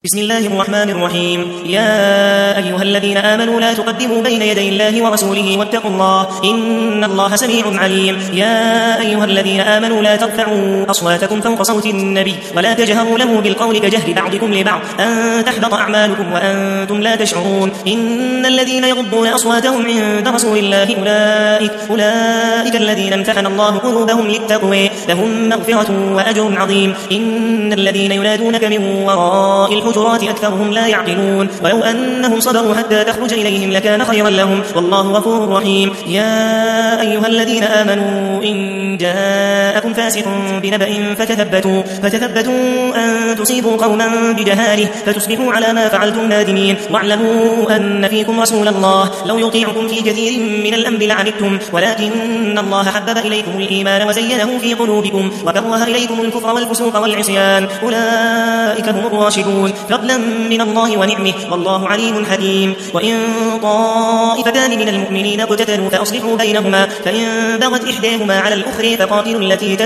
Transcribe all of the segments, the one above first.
بسم الله الرحمن الرحيم. يا أيها الذين آمنوا لا تقدموا بين يدي الله ورسوله واتقوا الله إن الله سميع عليم. يا أيها الذين آمنوا لا ترفعوا أصواتكم فوق صوت النبي ولا تجهروا له بالقول كجهر بعضكم لبعض أن تحبط أعمالكم وأنتم لا تشعرون. إن الذين يغضون أصواتهم عند رسول الله أولئك الذين امتحن الله قلوبهم للتقوى لهم مغفرة وأجر عظيم. إن الذين ينادونك من وراء الحجرات أكثرهم لا يعقلون ولو أنهم صبروا حتى تخرج إليهم لكان خيرا لهم والله غفور رحيم. يا أيها الذين آمنوا إن جاءكم فاسق بنبأ فتثبتوا أن تصيبوا قوما بجهاله فتصبحوا على ما فعلتم نادمين. واعلموا أن فيكم رسول الله لو يطيعكم في كثير من الأمر لعنتم ولكن الله حبب إليكم الإيمان وزينه في قلوبكم وكره إليكم الكفر والفسوق والعصيان أولئك هم الراشدون فضلا من الله ونعمه والله عليم حكيم. وإن طائفتان من المؤمنين اقتتلوا فأصلحوا بينهما فإن بغت إحداهما على الأخرى فقاتلوا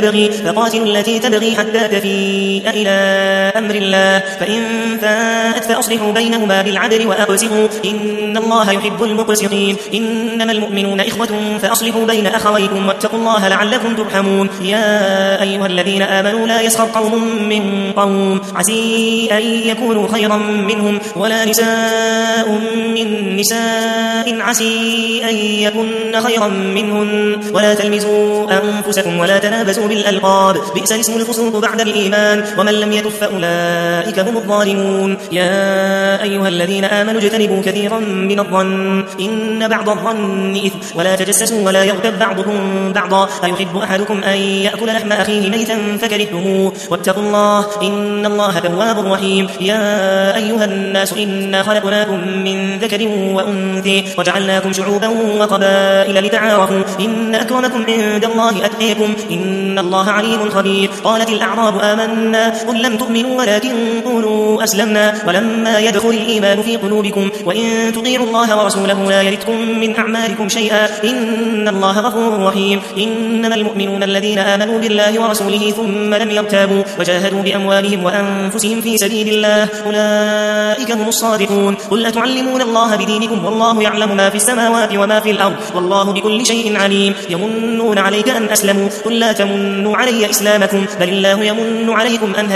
التي تبغي حتى تفيء إلى أمر الله فإن فاءت فأصلحوا بينهما بالعدل وأقسطوا إن الله يحب المقسطين. إنما المؤمنون إخوة فأصلحوا بين أخويكم واتقوا الله لعلكم ترحمون. يا أيها الذين آمنوا لا يسخر قوم من قوم عسى أن يكونوا خيرا منهم ولا نساء من نساء عسى أن يكن خيرا منهن ولا تلمزوا أنفسكم ولا تنابزوا بالألقاب بئس الاسم الفسوق بعد الإيمان ومن لم يتب فأولئك هم الظالمون. يا أيها الذين آمنوا اجتنبوا كثيرا من الظن إن بعض الظن إثم ولا تجسسوا ولا يغتب بعضكم بعضا أيحب أحدكم أن يأكل لحم أخيه ميتا فكرهتموه واتقوا الله إن الله تواب رحيم. يا أيها الناس إنا خلقناكم من ذكر وأنثى وجعلناكم شعوبا وقبائل لتعارفوا إن أكرمكم عند الله أتقاكم إن الله عليم خبير. قالت الأعراب آمنا قل لم تؤمنوا ولكن قولوا أسلمنا ولما يدخل الإيمان في قلوبكم وإن تطيعوا الله ورسوله لا يلدكم من أعمالكم شيئا إن الله غفور رحيم. إنما المؤمنون الذين آمنوا بالله ورسوله ثم لم يرتابوا وجاهدوا بأموالهم وأنفسهم في سبيل الله أولئك هم الصادقون. قل أتعلمون الله بدينكم والله يعلم ما في السماوات وما في الأرض والله بكل شيء عليم. يمنون عليك أن أسلموا قل لا تمنوا علي إسلامكم بل الله يمن عليكم أن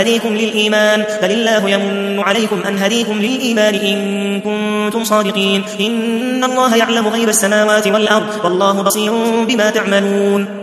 هديكم للإيمان إن كنتم صادقين. إن الله يعلم غيب السماوات والأرض والله بصير بما تعملون.